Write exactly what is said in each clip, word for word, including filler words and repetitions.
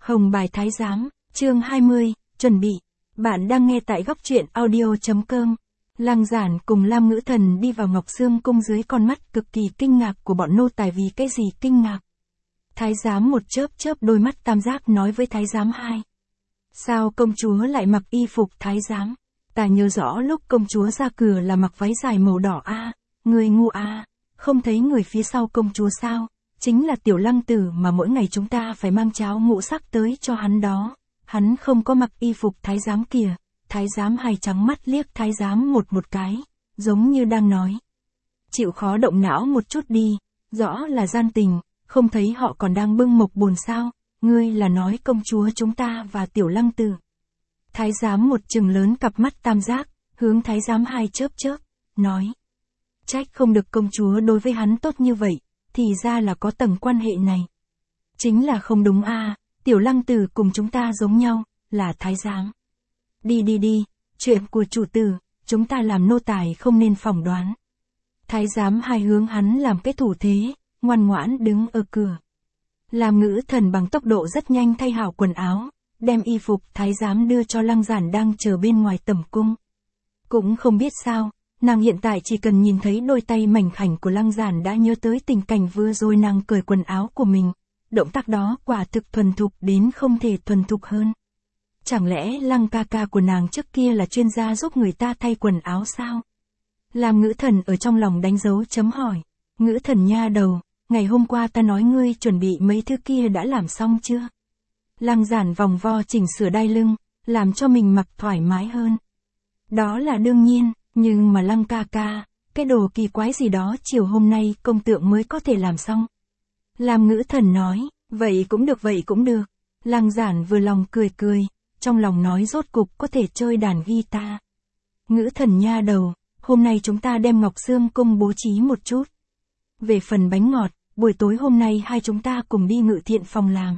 Hồng bài thái giám, chương hai mươi, chuẩn bị. Bạn đang nghe tại góc truyện audio chấm com. Lăng Giản cùng Lam Ngữ Thần đi vào Ngọc Sương cung dưới con mắt cực kỳ kinh ngạc của bọn nô tài. Vì cái gì kinh ngạc? Thái giám một chớp chớp đôi mắt tam giác nói với thái giám hai. Sao công chúa lại mặc y phục thái giám? Ta nhớ rõ lúc công chúa ra cửa là mặc váy dài màu đỏ a, à, người ngu a, à, không thấy người phía sau công chúa sao? Chính là tiểu Lăng Tử mà mỗi ngày chúng ta phải mang cháo ngũ sắc tới cho hắn đó. Hắn không có mặc y phục thái giám kìa. Thái giám hai trắng mắt liếc thái giám một một cái, giống như đang nói. Chịu khó động não một chút đi, rõ là gian tình, không thấy họ còn đang bưng mộc bồn sao, ngươi là nói công chúa chúng ta và tiểu Lăng Tử. Thái giám một trừng lớn cặp mắt tam giác, hướng thái giám hai chớp chớp, nói. Trách không được công chúa đối với hắn tốt như vậy, thì ra là có tầng quan hệ này. Chính là không đúng a, à, tiểu Lăng Tử cùng chúng ta giống nhau, là thái giám. Đi đi đi, chuyện của chủ tử, chúng ta làm nô tài không nên phỏng đoán. Thái giám hai hướng hắn làm cái thủ thế, ngoan ngoãn đứng ở cửa. Lam Ngữ Thần bằng tốc độ rất nhanh thay hảo quần áo, đem y phục thái giám đưa cho Lăng Giản đang chờ bên ngoài tẩm cung. Cũng không biết sao, nàng hiện tại chỉ cần nhìn thấy đôi tay mảnh khảnh của Lăng Giản đã nhớ tới tình cảnh vừa rồi nàng cởi quần áo của mình. Động tác đó quả thực thuần thục đến không thể thuần thục hơn. Chẳng lẽ Lăng ca ca của nàng trước kia là chuyên gia giúp người ta thay quần áo sao? Lam Ngữ Thần ở trong lòng đánh dấu chấm hỏi. Ngữ Thần nha đầu, ngày hôm qua ta nói ngươi chuẩn bị mấy thứ kia đã làm xong chưa? Lăng Giản vòng vo chỉnh sửa đai lưng, làm cho mình mặc thoải mái hơn. Đó là đương nhiên, nhưng mà Lăng ca ca, cái đồ kỳ quái gì đó chiều hôm nay công tượng mới có thể làm xong. Lam Ngữ Thần nói, vậy cũng được vậy cũng được. Lăng Giản vừa lòng cười cười, trong lòng nói rốt cục có thể chơi đàn guitar. Ngữ Thần nha đầu, hôm nay chúng ta đem Ngọc Sương cung bố trí một chút. Về phần bánh ngọt, buổi tối hôm nay hai chúng ta cùng đi Ngự Thiện phòng làm.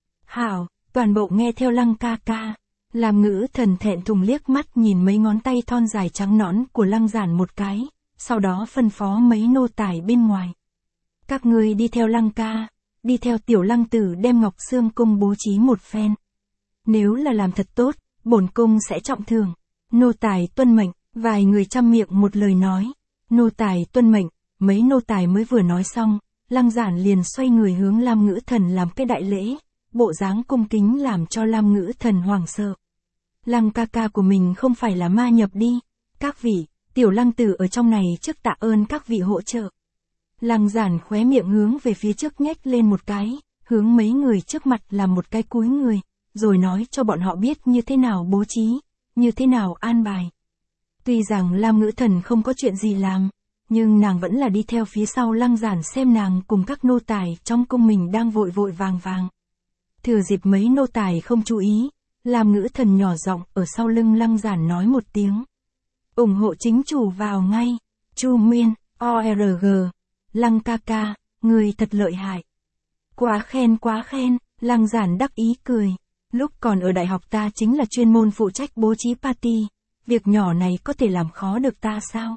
Hảo, toàn bộ nghe theo Lăng ca ca. Lam Ngữ Thần thẹn thùng liếc mắt nhìn mấy ngón tay thon dài trắng nõn của Lăng Giản một cái, sau đó phân phó mấy nô tài bên ngoài. Các ngươi đi theo Lăng ca, đi theo tiểu Lăng Tử đem Ngọc Sương cung bố trí một phen. Nếu là làm thật tốt, bổn cung sẽ trọng thưởng. Nô tài tuân mệnh, vài người trăm miệng một lời nói. Nô tài tuân mệnh, mấy nô tài mới vừa nói xong, Lăng Giản liền xoay người hướng Lam Ngữ Thần làm cái đại lễ, bộ dáng cung kính làm cho Lam Ngữ Thần hoảng sợ. Lăng ca ca của mình không phải là ma nhập đi. Các vị, tiểu Lăng Tử ở trong này trước tạ ơn các vị hỗ trợ. Lăng Giản khóe miệng hướng về phía trước nhếch lên một cái, hướng mấy người trước mặt làm một cái cúi người, rồi nói cho bọn họ biết như thế nào bố trí, như thế nào an bài. Tuy rằng Lam Ngữ Thần không có chuyện gì làm, nhưng nàng vẫn là đi theo phía sau Lăng Giản xem nàng cùng các nô tài trong cung mình đang vội vội vàng vàng. Thừa dịp mấy nô tài không chú ý, Lam Ngữ Thần nhỏ giọng ở sau lưng Lăng Giản nói một tiếng. Ủng hộ chính chủ vào ngay. Chu Nguyên, o rờ giê, Lăng ca ca, người thật lợi hại. Quá khen quá khen, Lăng Giản đắc ý cười. Lúc còn ở đại học ta chính là chuyên môn phụ trách bố trí party. Việc nhỏ này có thể làm khó được ta sao?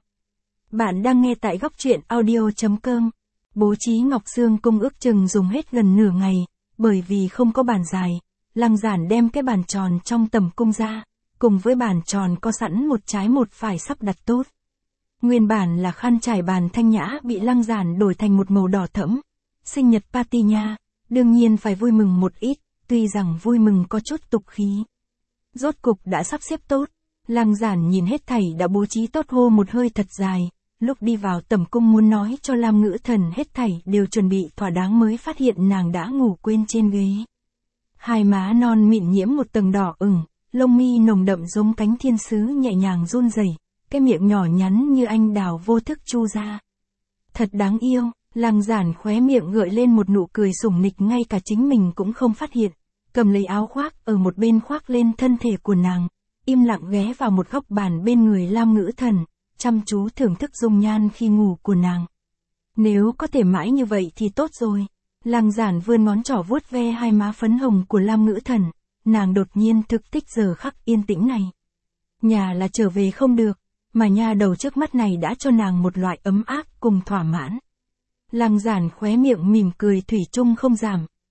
Bạn đang nghe tại góc truyện audio chấm com. Bố trí Ngọc Sương cung ước chừng dùng hết gần nửa ngày, bởi vì không có bàn dài. Lăng Giản đem cái bàn tròn trong tầm cung ra, cùng với bàn tròn có sẵn một trái một phải sắp đặt tốt. Nguyên bản là khăn trải bàn thanh nhã bị Lăng Giản đổi thành một màu đỏ thẫm. Sinh nhật party nha, đương nhiên phải vui mừng một ít, tuy rằng vui mừng có chút tục khí. Rốt cục đã sắp xếp tốt, Lăng Giản nhìn hết thảy đã bố trí tốt hô một hơi thật dài, lúc đi vào tẩm cung muốn nói cho Lam Ngữ Thần hết thảy đều chuẩn bị thỏa đáng mới phát hiện nàng đã ngủ quên trên ghế. Hai má non mịn nhiễm một tầng đỏ ửng, lông mi nồng đậm giống cánh thiên sứ nhẹ nhàng run rẩy, cái miệng nhỏ nhắn như anh đào vô thức chu ra. Thật đáng yêu, Lăng Giản khóe miệng gợi lên một nụ cười sủng nịch ngay cả chính mình cũng không phát hiện, cầm lấy áo khoác ở một bên khoác lên thân thể của nàng, im lặng ghé vào một góc bàn bên người Lam Ngữ Thần, chăm chú thưởng thức dung nhan khi ngủ của nàng. Nếu có thể mãi như vậy thì tốt rồi. Lăng Giản vươn ngón trỏ vuốt ve hai má phấn hồng của Lam Ngữ Thần, nàng đột nhiên thực thích giờ khắc yên tĩnh này. Nhà là trở về không được, mà nha đầu trước mắt này đã cho nàng một loại ấm áp cùng thỏa mãn. Lăng Giản khóe miệng mỉm cười thủy chung không giảm,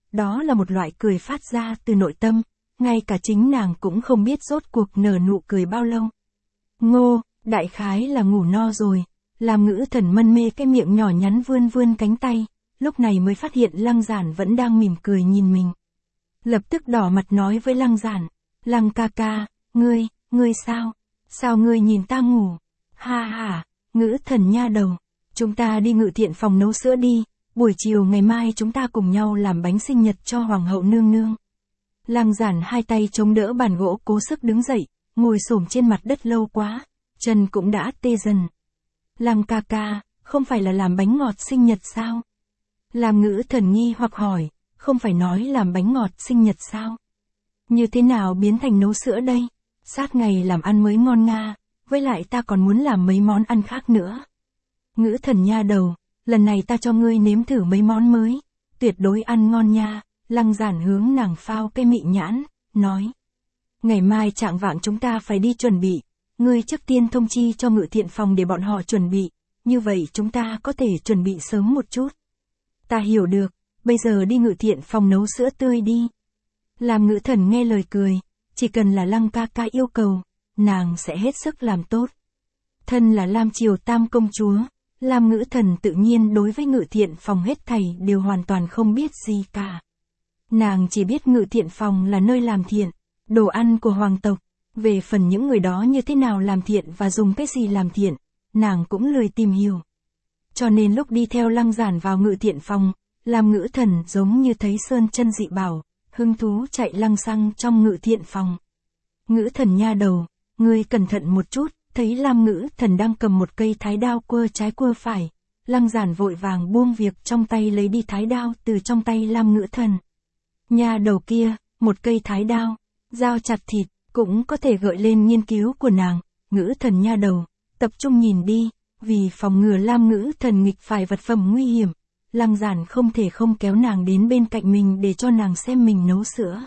đó là một loại cười phát ra từ nội tâm, ngay cả chính nàng cũng không biết rốt cuộc nở nụ cười bao lâu. Ngô, đại khái là ngủ no rồi, Lam Ngữ Thần mân mê cái miệng nhỏ nhắn vươn vươn cánh tay, lúc này mới phát hiện Lăng Giản vẫn đang mỉm cười nhìn mình. Lập tức đỏ mặt nói với Lăng Giản, Lăng ca ca, ngươi, ngươi sao? Sao ngươi nhìn ta ngủ? Ha ha, Ngữ Thần nha đầu, chúng ta đi Ngự Thiện phòng nấu sữa đi, buổi chiều ngày mai chúng ta cùng nhau làm bánh sinh nhật cho Hoàng hậu nương nương. Lăng Giản hai tay chống đỡ bàn gỗ cố sức đứng dậy, ngồi xổm trên mặt đất lâu quá, chân cũng đã tê dần. Lăng ca ca, không phải là làm bánh ngọt sinh nhật sao? Lam Ngữ Thần nghi hoặc hỏi, không phải nói làm bánh ngọt sinh nhật sao? Như thế nào biến thành nấu sữa đây? Sát ngày làm ăn mới ngon nga, với lại ta còn muốn làm mấy món ăn khác nữa. Ngữ Thần nha đầu, lần này ta cho ngươi nếm thử mấy món mới, tuyệt đối ăn ngon nha. Lăng Giản hướng nàng phao cây mị nhãn, nói. Ngày mai trạng vạng chúng ta phải đi chuẩn bị, ngươi trước tiên thông chi cho Ngự Thiện phòng để bọn họ chuẩn bị, như vậy chúng ta có thể chuẩn bị sớm một chút. Ta hiểu được, bây giờ đi Ngự Thiện phòng nấu sữa tươi đi. Lam Ngữ Thần nghe lời cười, chỉ cần là Lăng ca ca yêu cầu, nàng sẽ hết sức làm tốt. Thân là Lam Triều Tam công chúa, Lam Ngữ Thần tự nhiên đối với Ngự Thiện phòng hết thảy đều hoàn toàn không biết gì cả. Nàng chỉ biết Ngự Thiện phòng là nơi làm thiện, đồ ăn của hoàng tộc, về phần những người đó như thế nào làm thiện và dùng cái gì làm thiện, nàng cũng lười tìm hiểu. Cho nên lúc đi theo Lăng Giản vào Ngự Thiện phòng, Lam Ngữ Thần giống như thấy sơn chân dị bảo, hứng thú chạy lăng xăng trong Ngự Thiện phòng. Ngữ Thần nha đầu, ngươi cẩn thận một chút, thấy Lam Ngữ Thần đang cầm một cây thái đao quơ trái quơ phải, Lăng Giản vội vàng buông việc trong tay lấy đi thái đao từ trong tay Lam Ngữ Thần. Nha đầu kia, một cây thái đao, dao chặt thịt, cũng có thể gợi lên nghiên cứu của nàng. Ngữ Thần nha đầu, tập trung nhìn đi, vì phòng ngừa Lam Ngữ Thần nghịch phải vật phẩm nguy hiểm, Lăng Giản không thể không kéo nàng đến bên cạnh mình để cho nàng xem mình nấu sữa.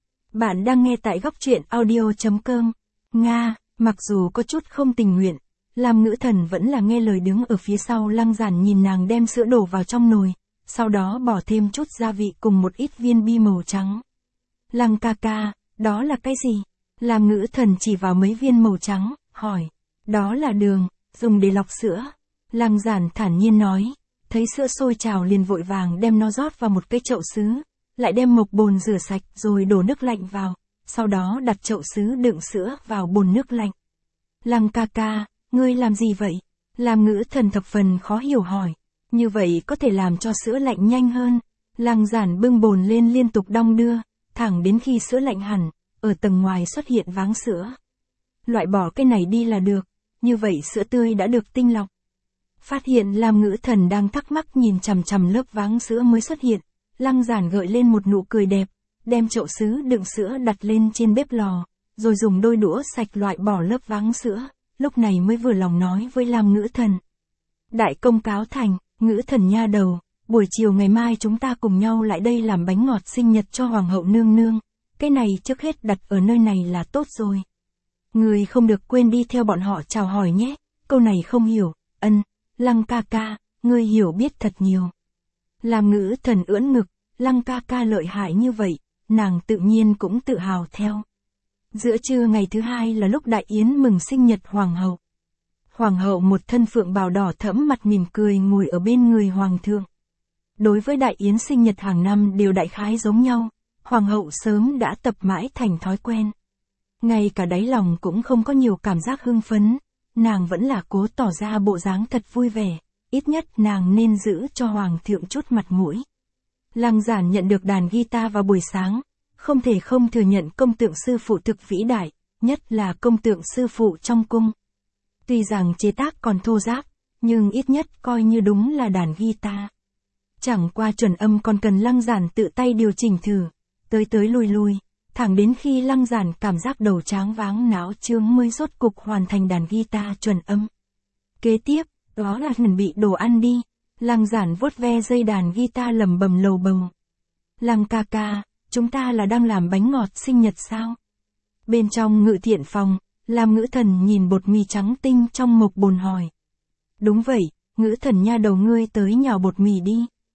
Bạn đang nghe tại góc truyện audio chấm com. Nga, mặc dù có chút không tình nguyện, Lam Ngữ Thần vẫn là nghe lời đứng ở phía sau Lăng Giản nhìn nàng đem sữa đổ vào trong nồi, sau đó bỏ thêm chút gia vị cùng một ít viên bi màu trắng. Lăng ca ca, đó là cái gì? Lam Ngữ Thần chỉ vào mấy viên màu trắng, hỏi. Đó là đường, dùng để lọc sữa. Lăng Giản thản nhiên nói, thấy sữa sôi trào liền vội vàng đem nó rót vào một cái chậu sứ, lại đem mộc bồn rửa sạch rồi đổ nước lạnh vào, sau đó đặt chậu sứ đựng sữa vào bồn nước lạnh. Lăng ca ca, ngươi làm gì vậy? Lam Ngữ Thần thập phần khó hiểu hỏi. Như vậy có thể làm cho sữa lạnh nhanh hơn. Lăng Giản bưng bồn lên liên tục đong đưa, thẳng đến khi sữa lạnh hẳn, ở tầng ngoài xuất hiện váng sữa. Loại bỏ cái này đi là được, như vậy sữa tươi đã được tinh lọc. Phát hiện Lam Ngữ Thần đang thắc mắc nhìn chằm chằm lớp váng sữa mới xuất hiện, Lăng Giản gợi lên một nụ cười đẹp, đem chậu sứ đựng sữa đặt lên trên bếp lò, rồi dùng đôi đũa sạch loại bỏ lớp váng sữa, lúc này mới vừa lòng nói với Lam Ngữ Thần. Đại công cáo thành, Ngữ Thần nha đầu, buổi chiều ngày mai chúng ta cùng nhau lại đây làm bánh ngọt sinh nhật cho Hoàng hậu nương nương, cái này trước hết đặt ở nơi này là tốt rồi. Người không được quên đi theo bọn họ chào hỏi nhé, câu này không hiểu, ân, Lăng ca ca, ngươi hiểu biết thật nhiều. Lam Ngữ Thần ưỡn ngực, Lăng ca ca lợi hại như vậy, nàng tự nhiên cũng tự hào theo. Giữa trưa ngày thứ hai là lúc đại yến mừng sinh nhật Hoàng hậu. Hoàng hậu một thân phượng bào đỏ thẫm mặt mỉm cười ngồi ở bên người Hoàng thượng. Đối với đại yến sinh nhật hàng năm đều đại khái giống nhau, Hoàng hậu sớm đã tập mãi thành thói quen. Ngay cả đáy lòng cũng không có nhiều cảm giác hưng phấn, nàng vẫn là cố tỏ ra bộ dáng thật vui vẻ, ít nhất nàng nên giữ cho Hoàng thượng chút mặt mũi. Lăng Giản nhận được đàn guitar vào buổi sáng, không thể không thừa nhận công tượng sư phụ thực vĩ đại, nhất là công tượng sư phụ trong cung. Tuy rằng chế tác còn thô ráp, nhưng ít nhất coi như đúng là đàn guitar. Chẳng qua chuẩn âm còn cần Lăng Giản tự tay điều chỉnh thử, tới tới lui lui, thẳng đến khi Lăng Giản cảm giác đầu tráng váng não trương mới rốt cục hoàn thành đàn guitar chuẩn âm. Kế tiếp, đó là chuẩn bị đồ ăn đi. Lăng Giản vuốt ve dây đàn guitar lầm bầm lầu bầu. Lăng ca ca, chúng ta là đang làm bánh ngọt sinh nhật sao? Bên trong Ngự Thiện phòng, Lam Ngữ Thần nhìn bột mì trắng tinh trong mộc bồn hỏi. Đúng vậy, Ngữ Thần nha đầu ngươi tới nhào bột mì đi.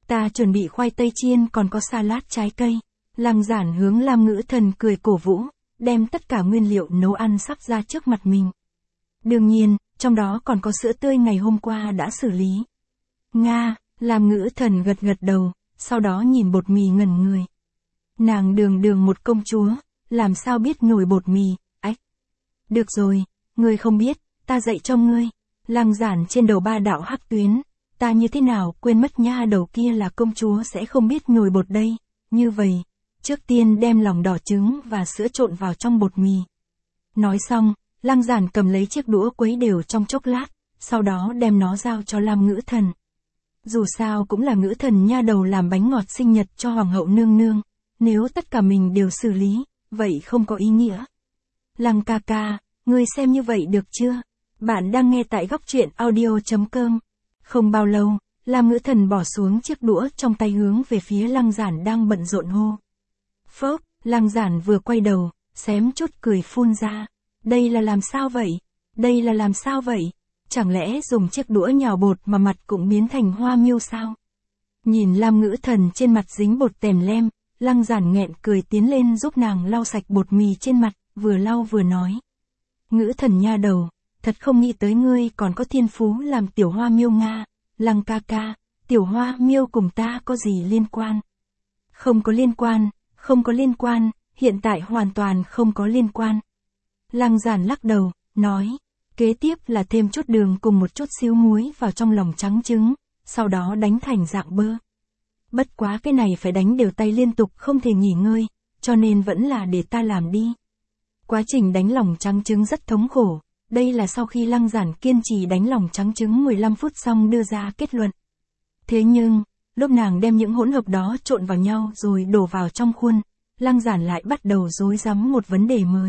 Ta chuẩn bị khoai tây chiên còn có salad trái cây. Lăng Giản hướng Lam Ngữ Thần cười cổ vũ, đem tất cả nguyên liệu nấu ăn sắp ra trước mặt mình. Đương nhiên, trong đó còn có sữa tươi ngày hôm qua đã xử lý. Nga, Lam Ngữ Thần gật gật đầu, sau đó nhìn bột mì ngẩn người. Nàng đường đường một công chúa, làm sao biết nồi bột mì, ách. Được rồi, ngươi không biết, ta dạy cho ngươi. Lăng Giản trên đầu ba đạo hắc tuyến, ta như thế nào quên mất nha, đầu kia là công chúa sẽ không biết nhồi bột đây. Như vậy, trước tiên đem lòng đỏ trứng và sữa trộn vào trong bột mì. Nói xong, Lăng Giản cầm lấy chiếc đũa quấy đều trong chốc lát, sau đó đem nó giao cho Lam Ngữ Thần. Dù sao cũng là Ngữ Thần nha đầu làm bánh ngọt sinh nhật cho hoàng hậu nương nương, nếu tất cả mình đều xử lý, vậy không có ý nghĩa. Lăng ca ca, ngươi xem như vậy được chưa? Bạn đang nghe tại góc truyện audio chấm com. Không bao lâu, Lam Ngữ Thần bỏ xuống chiếc đũa trong tay hướng về phía Lăng Giản đang bận rộn hô. Phốc, Lăng Giản vừa quay đầu, xém chút cười phun ra. Đây là làm sao vậy? Đây là làm sao vậy? Chẳng lẽ dùng chiếc đũa nhào bột mà mặt cũng biến thành hoa miêu sao? Nhìn Lam Ngữ Thần trên mặt dính bột tèm lem, Lăng Giản nghẹn cười tiến lên giúp nàng lau sạch bột mì trên mặt, vừa lau vừa nói. Ngữ Thần nha đầu, thật không nghĩ tới ngươi còn có thiên phú làm tiểu hoa miêu Nga. Lăng ca ca, tiểu hoa miêu cùng ta có gì liên quan? Không có liên quan, không có liên quan, hiện tại hoàn toàn không có liên quan. Lăng Giản lắc đầu, nói, kế tiếp là thêm chút đường cùng một chút xíu muối vào trong lòng trắng trứng, sau đó đánh thành dạng bơ. Bất quá cái này phải đánh đều tay liên tục không thể nghỉ ngơi, cho nên vẫn là để ta làm đi. Quá trình đánh lòng trắng trứng rất thống khổ, đây là sau khi Lăng Giản kiên trì đánh lòng trắng trứng mười lăm phút xong đưa ra kết luận. Thế nhưng, lúc nàng đem những hỗn hợp đó trộn vào nhau rồi đổ vào trong khuôn, Lăng Giản lại bắt đầu rối rắm một vấn đề mới.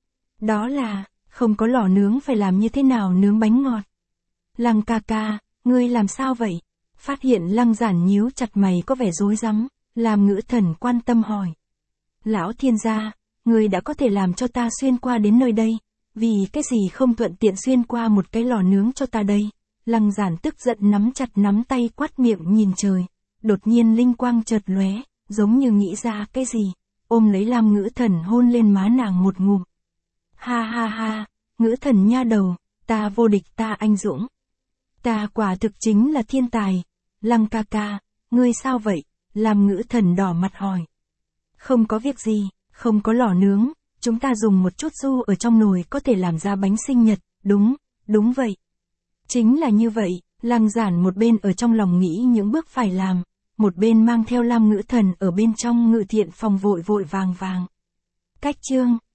Đó là, không có lò nướng phải làm như thế nào nướng bánh ngọt. Lăng ca ca, ngươi làm sao vậy? Phát hiện Lăng Giản nhíu chặt mày có vẻ rối rắm, Lam Ngữ Thần quan tâm hỏi. Lão thiên gia, ngươi đã có thể làm cho ta xuyên qua đến nơi đây, vì cái gì không thuận tiện xuyên qua một cái lò nướng cho ta đây? Lăng Giản tức giận nắm chặt nắm tay quát miệng nhìn trời, đột nhiên linh quang chợt lóe, giống như nghĩ ra cái gì, ôm lấy Lam Ngữ Thần hôn lên má nàng một ngụm. Ha ha ha, Ngữ Thần nha đầu, ta vô địch ta anh dũng. Ta quả thực chính là thiên tài. Lăng ca ca, ngươi sao vậy? Lam Ngữ Thần đỏ mặt hỏi. Không có việc gì, không có lò nướng, chúng ta dùng một chút du ở trong nồi có thể làm ra bánh sinh nhật, đúng, đúng vậy. Chính là như vậy, Lăng Giản một bên ở trong lòng nghĩ những bước phải làm, một bên mang theo Lam Ngữ Thần ở bên trong Ngự Thiện phòng vội vội vàng vàng. Cách chương